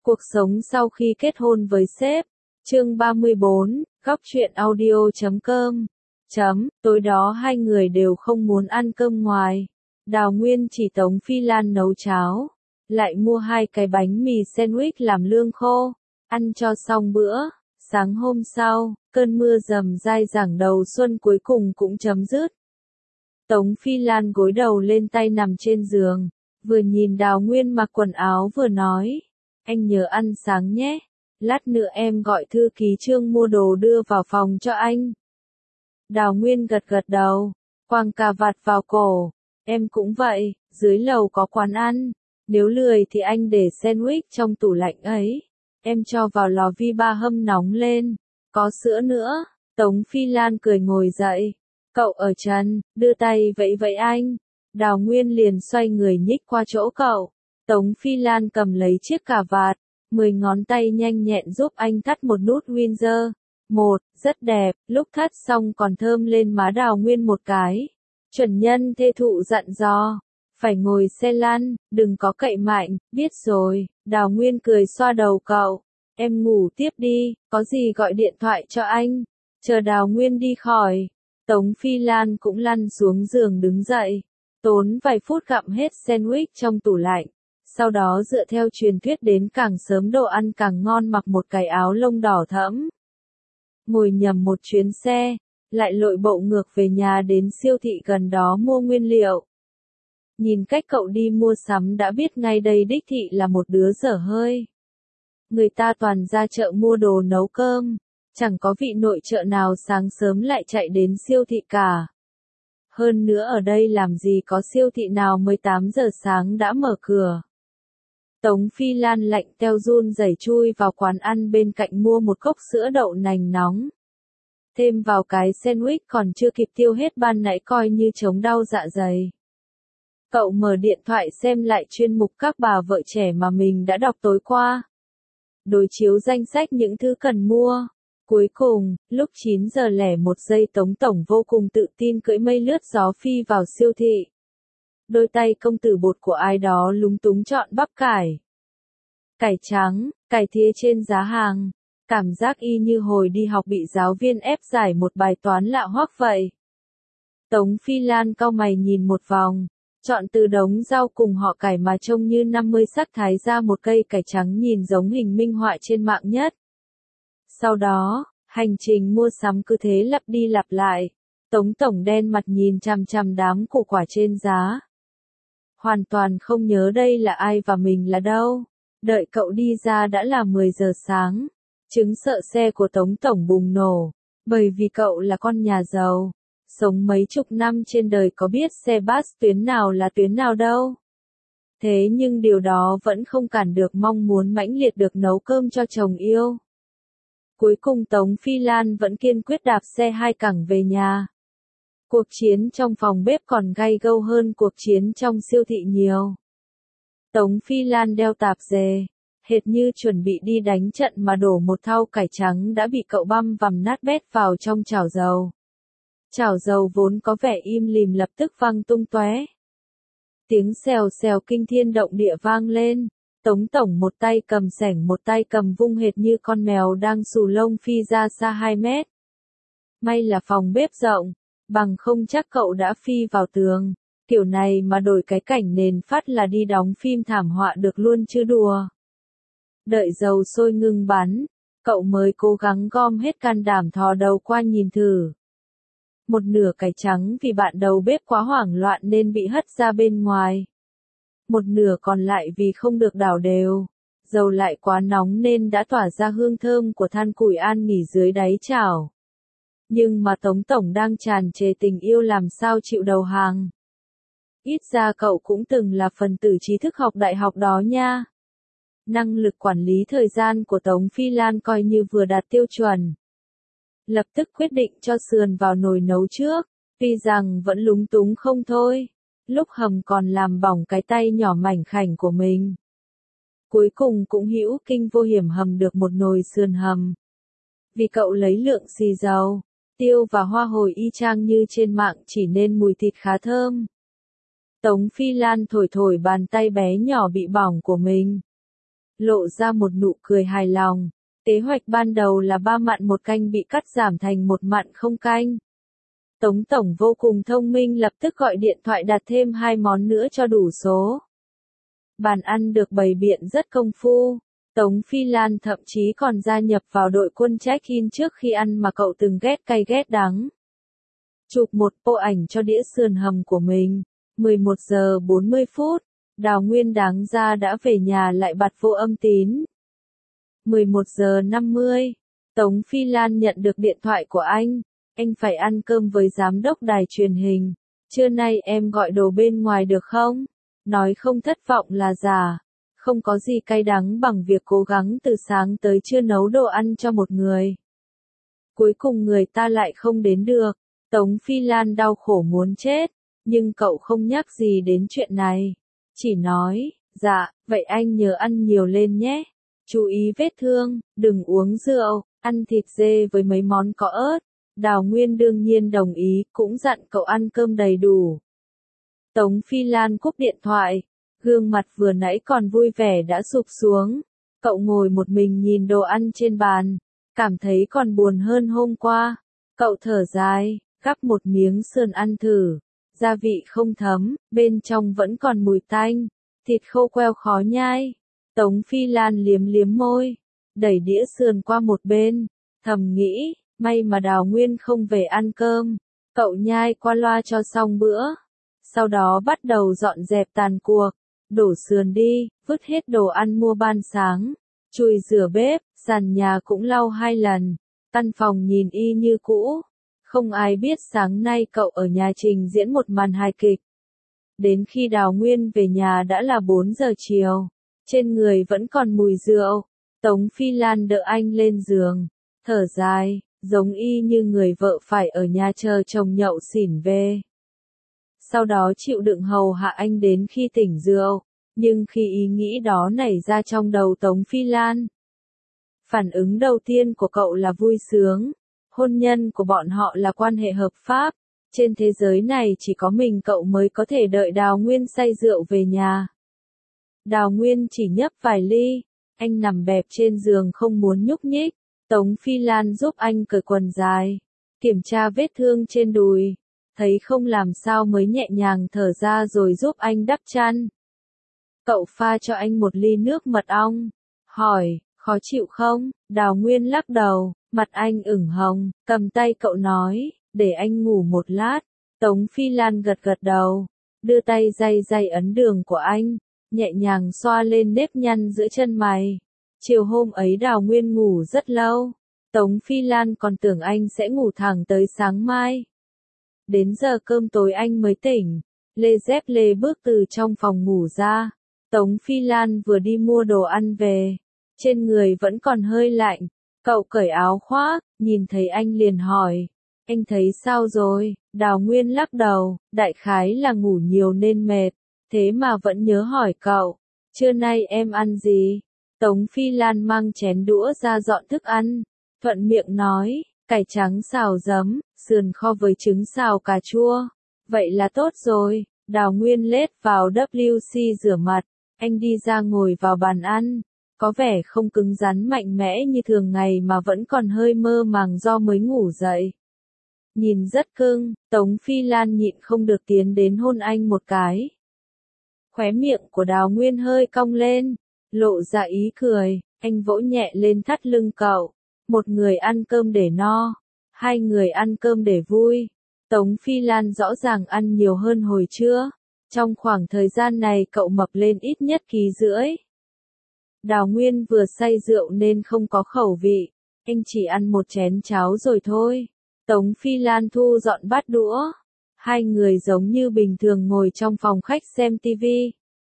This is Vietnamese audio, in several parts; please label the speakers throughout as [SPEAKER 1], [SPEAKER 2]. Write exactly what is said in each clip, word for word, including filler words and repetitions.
[SPEAKER 1] Cuộc sống sau khi kết hôn với sếp. Chương ba mươi bốn, góc truyện audio chấm com. Chấm, tối đó hai người đều không muốn ăn cơm ngoài. Đào Nguyên chỉ Tống Phi Lan nấu cháo, lại mua hai cái bánh mì sandwich làm lương khô, ăn cho xong bữa. Sáng hôm sau, cơn mưa rầm dai dẳng đầu xuân cuối cùng cũng chấm dứt. Tống Phi Lan gối đầu lên tay nằm trên giường, vừa nhìn Đào Nguyên mặc quần áo vừa nói, anh nhớ ăn sáng nhé, lát nữa em gọi thư ký Trương mua đồ đưa vào phòng cho anh. Đào Nguyên gật gật đầu, quàng cà vạt vào cổ, em cũng vậy, dưới lầu có quán ăn, nếu lười thì anh để sandwich trong tủ lạnh ấy, em cho vào lò vi ba hâm nóng lên, có sữa nữa. Tống Phi Lan cười ngồi dậy, cậu ở trần, đưa tay vẫy vẫy anh. Đào Nguyên liền xoay người nhích qua chỗ cậu. Tống Phi Lan cầm lấy chiếc cà vạt, mười ngón tay nhanh nhẹn giúp anh thắt một nút Windsor. Một, rất đẹp, lúc thắt xong còn thơm lên má Đào Nguyên một cái. Chuẩn nhân thê thụ dặn dò, phải ngồi xe lăn, đừng có cậy mạnh, biết rồi. Đào Nguyên cười xoa đầu cậu, em ngủ tiếp đi, có gì gọi điện thoại cho anh. Chờ Đào Nguyên đi khỏi, Tống Phi Lan cũng lăn xuống giường đứng dậy, tốn vài phút gặm hết sandwich trong tủ lạnh. Sau đó dựa theo truyền thuyết đến càng sớm đồ ăn càng ngon mặc một cái áo lông đỏ thẫm. Ngồi nhầm một chuyến xe, lại lội bộ ngược về nhà đến siêu thị gần đó mua nguyên liệu. Nhìn cách cậu đi mua sắm đã biết ngay đây đích thị là một đứa dở hơi. Người ta toàn ra chợ mua đồ nấu cơm, chẳng có vị nội trợ nào sáng sớm lại chạy đến siêu thị cả. Hơn nữa ở đây làm gì có siêu thị nào mười tám giờ sáng đã mở cửa. Tống Phi Lan lạnh teo run rẩy chui vào quán ăn bên cạnh mua một cốc sữa đậu nành nóng. Thêm vào cái sandwich còn chưa kịp tiêu hết ban nãy coi như chống đau dạ dày. Cậu mở điện thoại xem lại chuyên mục các bà vợ trẻ mà mình đã đọc tối qua. Đối chiếu danh sách những thứ cần mua. Cuối cùng, lúc chín giờ lẻ một giây Tống Tổng vô cùng tự tin cưỡi mây lướt gió phi vào siêu thị. Đôi tay công tử bột của ai đó lúng túng chọn bắp cải. Cải trắng, cải thìa trên giá hàng. Cảm giác y như hồi đi học bị giáo viên ép giải một bài toán lạ hoắc vậy. Tống Phi Lan cau mày nhìn một vòng, chọn từ đống rau cùng họ cải mà trông như năm mươi sắc thái ra một cây cải trắng nhìn giống hình minh họa trên mạng nhất. Sau đó, hành trình mua sắm cứ thế lặp đi lặp lại. Tống Tổng đen mặt nhìn chằm chằm đám củ quả trên giá. Hoàn toàn không nhớ đây là ai và mình là đâu. Đợi cậu đi ra đã là mười giờ sáng. Chứng sợ xe của Tống Tổng bùng nổ. Bởi vì cậu là con nhà giàu. Sống mấy chục năm trên đời có biết xe bus tuyến nào là tuyến nào đâu. Thế nhưng điều đó vẫn không cản được mong muốn mãnh liệt được nấu cơm cho chồng yêu. Cuối cùng Tống Phi Lan vẫn kiên quyết đạp xe hai cẳng về nhà. Cuộc chiến trong phòng bếp còn gay gâu hơn cuộc chiến trong siêu thị nhiều. Tống Phi Lan đeo tạp dề, hệt như chuẩn bị đi đánh trận mà đổ một thau cải trắng đã bị cậu băm vằm nát bét vào trong chảo dầu. Chảo dầu vốn có vẻ im lìm lập tức văng tung tóe. Tiếng xèo xèo kinh thiên động địa vang lên. Tống Tổng một tay cầm xẻng một tay cầm vung hệt như con mèo đang xù lông phi ra xa hai mét. May là phòng bếp rộng, bằng không chắc cậu đã phi vào tường. Kiểu này mà đổi cái cảnh nền phát là đi đóng phim thảm họa được luôn chứ đùa. Đợi dầu sôi ngưng bắn, cậu mới cố gắng gom hết can đảm thò đầu qua nhìn thử. Một nửa cải trắng vì bạn đầu bếp quá hoảng loạn nên bị hất ra bên ngoài. Một nửa còn lại vì không được đảo đều. Dầu lại quá nóng nên đã tỏa ra hương thơm của than củi an nghỉ dưới đáy chảo. Nhưng mà Tống Tổng đang tràn trề tình yêu làm sao chịu đầu hàng. Ít ra cậu cũng từng là phần tử trí thức học đại học đó nha. Năng lực quản lý thời gian của Tống Phi Lan coi như vừa đạt tiêu chuẩn. Lập tức quyết định cho sườn vào nồi nấu trước, tuy rằng vẫn lúng túng không thôi. Lúc hầm còn làm bỏng cái tay nhỏ mảnh khảnh của mình. Cuối cùng cũng hữu kinh vô hiểm hầm được một nồi sườn hầm. Vì cậu lấy lượng xì dầu, tiêu và hoa hồi y chang như trên mạng chỉ nên mùi thịt khá thơm. Tống Phi Lan thổi thổi bàn tay bé nhỏ bị bỏng của mình. lộ ra một nụ cười hài lòng. Kế hoạch ban đầu là ba mặn một canh bị cắt giảm thành một mặn không canh. Tống Tổng vô cùng thông minh lập tức gọi điện thoại đặt thêm hai món nữa cho đủ số. Bàn ăn được bày biện rất công phu. Tống Phi Lan thậm chí còn gia nhập vào đội quân check-in trước khi ăn mà cậu từng ghét cay ghét đắng. Chụp một bộ ảnh cho đĩa sườn hầm của mình. mười một giờ bốn mươi phút, Đào Nguyên đáng ra đã về nhà lại bật vô âm tín. mười một giờ năm mươi, Tống Phi Lan nhận được điện thoại của anh. Anh phải ăn cơm với giám đốc đài truyền hình. Trưa nay em gọi đồ bên ngoài được không? Nói không thất vọng là giả. Không có gì cay đắng bằng việc cố gắng từ sáng tới trưa nấu đồ ăn cho một người. Cuối cùng người ta lại không đến được. Tống Phi Lan đau khổ muốn chết. Nhưng cậu không nhắc gì đến chuyện này. Chỉ nói, dạ, vậy anh nhớ ăn nhiều lên nhé. Chú ý vết thương, đừng uống rượu, ăn thịt dê với mấy món có ớt. Đào Nguyên đương nhiên đồng ý, cũng dặn cậu ăn cơm đầy đủ. Tống Phi Lan cúp điện thoại, gương mặt vừa nãy còn vui vẻ đã sụp xuống. Cậu ngồi một mình nhìn đồ ăn trên bàn, cảm thấy còn buồn hơn hôm qua. Cậu thở dài, gắp một miếng sườn ăn thử, gia vị không thấm, bên trong vẫn còn mùi tanh, thịt khô queo khó nhai. Tống Phi Lan liếm liếm môi, đẩy đĩa sườn qua một bên, thầm nghĩ, may mà Đào Nguyên không về ăn cơm. Cậu nhai qua loa cho xong bữa, sau đó bắt đầu dọn dẹp tàn cuộc, đổ sườn đi, vứt hết đồ ăn mua ban sáng, chùi rửa bếp, sàn nhà cũng lau hai lần, căn phòng nhìn y như cũ. Không ai biết sáng nay cậu ở nhà trình diễn một màn hài kịch. Đến khi Đào Nguyên về nhà đã là bốn giờ chiều, trên người vẫn còn mùi rượu. Tống Phi Lan đỡ anh lên giường, thở dài, giống y như người vợ phải ở nhà chờ chồng nhậu xỉn về. Sau đó chịu đựng hầu hạ anh đến khi tỉnh rượu, nhưng khi ý nghĩ đó nảy ra trong đầu Tống Phi Lan, phản ứng đầu tiên của cậu là vui sướng. Hôn nhân của bọn họ là quan hệ hợp pháp, trên thế giới này chỉ có mình cậu mới có thể đợi Đào Nguyên say rượu về nhà. Đào Nguyên chỉ nhấp vài ly, anh nằm bẹp trên giường không muốn nhúc nhích. Tống Phi Lan giúp anh cởi quần dài, kiểm tra vết thương trên đùi, thấy không làm sao mới nhẹ nhàng thở ra rồi giúp anh đắp chăn. Cậu pha cho anh một ly nước mật ong, hỏi, khó chịu không? Đào Nguyên lắc đầu, mặt anh ửng hồng, cầm tay cậu nói, để anh ngủ một lát. Tống Phi Lan gật gật đầu, đưa tay day day ấn đường của anh, nhẹ nhàng xoa lên nếp nhăn giữa chân mày. Chiều hôm ấy Đào Nguyên ngủ rất lâu, Tống Phi Lan còn tưởng anh sẽ ngủ thẳng tới sáng mai. Đến giờ cơm tối anh mới tỉnh, lê dép lê bước từ trong phòng ngủ ra. Tống Phi Lan vừa đi mua đồ ăn về, trên người vẫn còn hơi lạnh. Cậu cởi áo khoác, nhìn thấy anh liền hỏi, anh thấy sao rồi? Đào Nguyên lắc đầu, đại khái là ngủ nhiều nên mệt, thế mà vẫn nhớ hỏi cậu, trưa nay em ăn gì? Tống Phi Lan mang chén đũa ra dọn thức ăn, thuận miệng nói, cải trắng xào giấm, sườn kho với trứng xào cà chua. Vậy là tốt rồi. Đào Nguyên lết vào vê kép xê rửa mặt, anh đi ra ngồi vào bàn ăn, có vẻ không cứng rắn mạnh mẽ như thường ngày mà vẫn còn hơi mơ màng do mới ngủ dậy. Nhìn rất cưng, Tống Phi Lan nhịn không được tiến đến hôn anh một cái. Khóe miệng của Đào Nguyên hơi cong lên, lộ ra ý cười, anh vỗ nhẹ lên thắt lưng cậu. Một người ăn cơm để no, hai người ăn cơm để vui. Tống Phi Lan rõ ràng ăn nhiều hơn hồi trưa. Trong khoảng thời gian này cậu mập lên ít nhất ký rưỡi. Đào Nguyên vừa say rượu nên không có khẩu vị, anh chỉ ăn một chén cháo rồi thôi. Tống Phi Lan thu dọn bát đũa. Hai người giống như bình thường ngồi trong phòng khách xem tivi.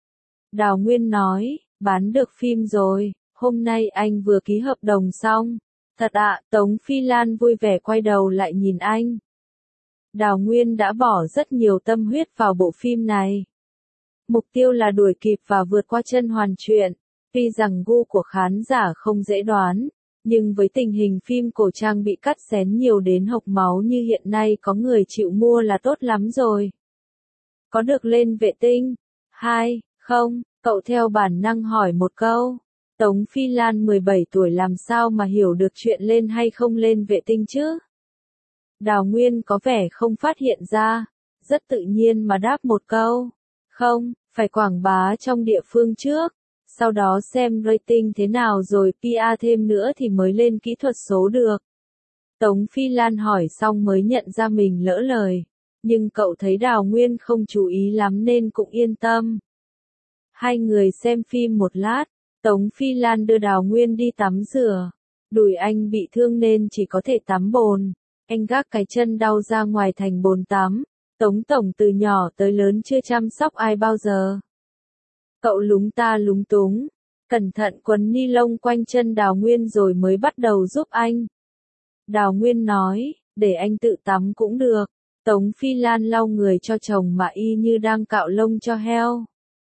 [SPEAKER 1] Đào Nguyên nói, bán được phim rồi, hôm nay anh vừa ký hợp đồng xong. Thật ạ, Tống Phi Lan vui vẻ quay đầu lại nhìn anh. Đào Nguyên đã bỏ rất nhiều tâm huyết vào bộ phim này. Mục tiêu là đuổi kịp và vượt qua chân hoàn truyện. Tuy rằng gu của khán giả không dễ đoán, nhưng với tình hình phim cổ trang bị cắt xén nhiều đến hộc máu như hiện nay có người chịu mua là tốt lắm rồi. Có được lên vệ tinh? Hai, không, cậu theo bản năng hỏi một câu. Tống Phi Lan mười bảy tuổi làm sao mà hiểu được chuyện lên hay không lên vệ tinh chứ? Đào Nguyên có vẻ không phát hiện ra, rất tự nhiên mà đáp một câu. Không, phải quảng bá trong địa phương trước, sau đó xem rating thế nào rồi pê e thêm nữa thì mới lên kỹ thuật số được. Tống Phi Lan hỏi xong mới nhận ra mình lỡ lời, nhưng cậu thấy Đào Nguyên không chú ý lắm nên cũng yên tâm. Hai người xem phim một lát, Tống Phi Lan đưa Đào Nguyên đi tắm rửa. Đùi anh bị thương nên chỉ có thể tắm bồn. Anh gác cái chân đau ra ngoài thành bồn tắm. Tống tổng từ nhỏ tới lớn chưa chăm sóc ai bao giờ. Cậu lúng ta lúng túng, cẩn thận quấn ni lông quanh chân Đào Nguyên rồi mới bắt đầu giúp anh. Đào Nguyên nói, để anh tự tắm cũng được. Tống Phi Lan lau người cho chồng mà y như đang cạo lông cho heo.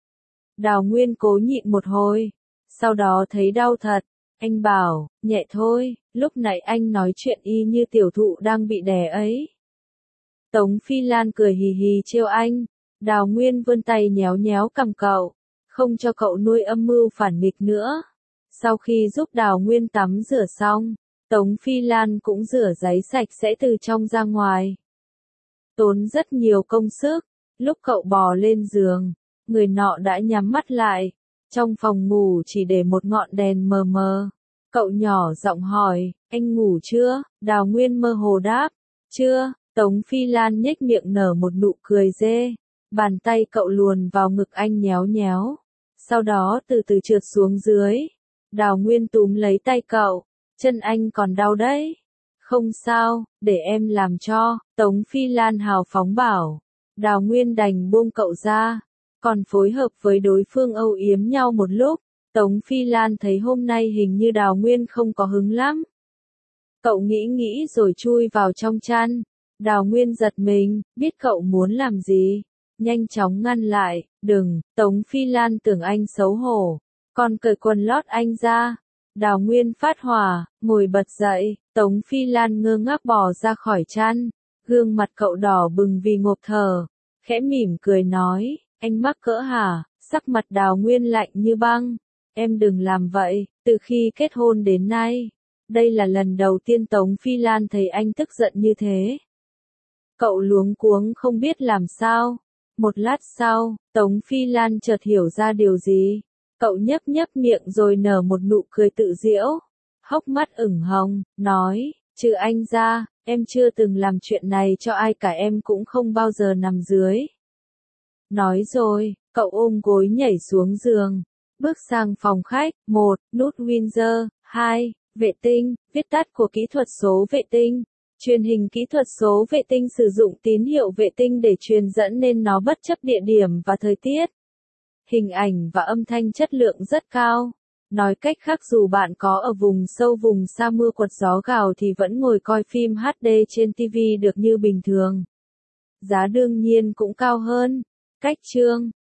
[SPEAKER 1] Đào Nguyên cố nhịn một hồi, sau đó thấy đau thật. Anh bảo, nhẹ thôi, lúc nãy anh nói chuyện y như tiểu thụ đang bị đè ấy. Tống Phi Lan cười hì hì trêu anh. Đào Nguyên vươn tay nhéo nhéo cằm cậu, không cho cậu nuôi âm mưu phản nghịch nữa. Sau khi giúp Đào Nguyên tắm rửa xong, Tống Phi Lan cũng rửa giấy sạch sẽ từ trong ra ngoài. Tốn rất nhiều công sức, lúc cậu bò lên giường, người nọ đã nhắm mắt lại. Trong phòng ngủ chỉ để một ngọn đèn mờ mờ. Cậu nhỏ giọng hỏi, anh ngủ chưa? Đào Nguyên mơ hồ đáp, chưa. Tống Phi Lan nhếch miệng nở một nụ cười dê. Bàn tay cậu luồn vào ngực anh nhéo nhéo. Sau đó từ từ trượt xuống dưới. Đào Nguyên túm lấy tay cậu. Chân anh còn đau đấy. Không sao, để em làm cho. Tống Phi Lan hào phóng bảo. Đào Nguyên đành buông cậu ra. Còn phối hợp với đối phương âu yếm nhau một lúc. Tống Phi Lan thấy hôm nay hình như Đào Nguyên không có hứng lắm. Cậu nghĩ nghĩ rồi chui vào trong chăn. Đào Nguyên giật mình, biết cậu muốn làm gì. Nhanh chóng ngăn lại, đừng. Tống Phi Lan tưởng anh xấu hổ, còn cởi quần lót anh ra. Đào Nguyên phát hỏa, ngồi bật dậy. Tống Phi Lan ngơ ngác bò ra khỏi chăn. Gương mặt cậu đỏ bừng vì ngộp thở. Khẽ mỉm cười nói, anh mắc cỡ hả? Sắc mặt Đào Nguyên lạnh như băng. Em đừng làm vậy, từ khi kết hôn đến nay. Đây là lần đầu tiên Tống Phi Lan thấy anh tức giận như thế. Cậu luống cuống không biết làm sao. Một lát sau, Tống Phi Lan chợt hiểu ra điều gì. Cậu nhấp nhấp miệng rồi nở một nụ cười tự giễu. Hốc mắt ửng hồng, nói, trừ anh ra, em chưa từng làm chuyện này cho ai cả, em cũng không bao giờ nằm dưới. Nói rồi, cậu ôm gối nhảy xuống giường. Bước sang phòng khách. Một. Nút Windsor. Hai. Vệ tinh, viết tắt của kỹ thuật số vệ tinh. Truyền hình kỹ thuật số vệ tinh sử dụng tín hiệu vệ tinh để truyền dẫn nên nó bất chấp địa điểm và thời tiết. Hình ảnh và âm thanh chất lượng rất cao. Nói cách khác, dù bạn có ở vùng sâu vùng xa mưa quật gió gào thì vẫn ngồi coi phim hát đê trên ti vi được như bình thường. Giá đương nhiên cũng cao hơn. Cách chương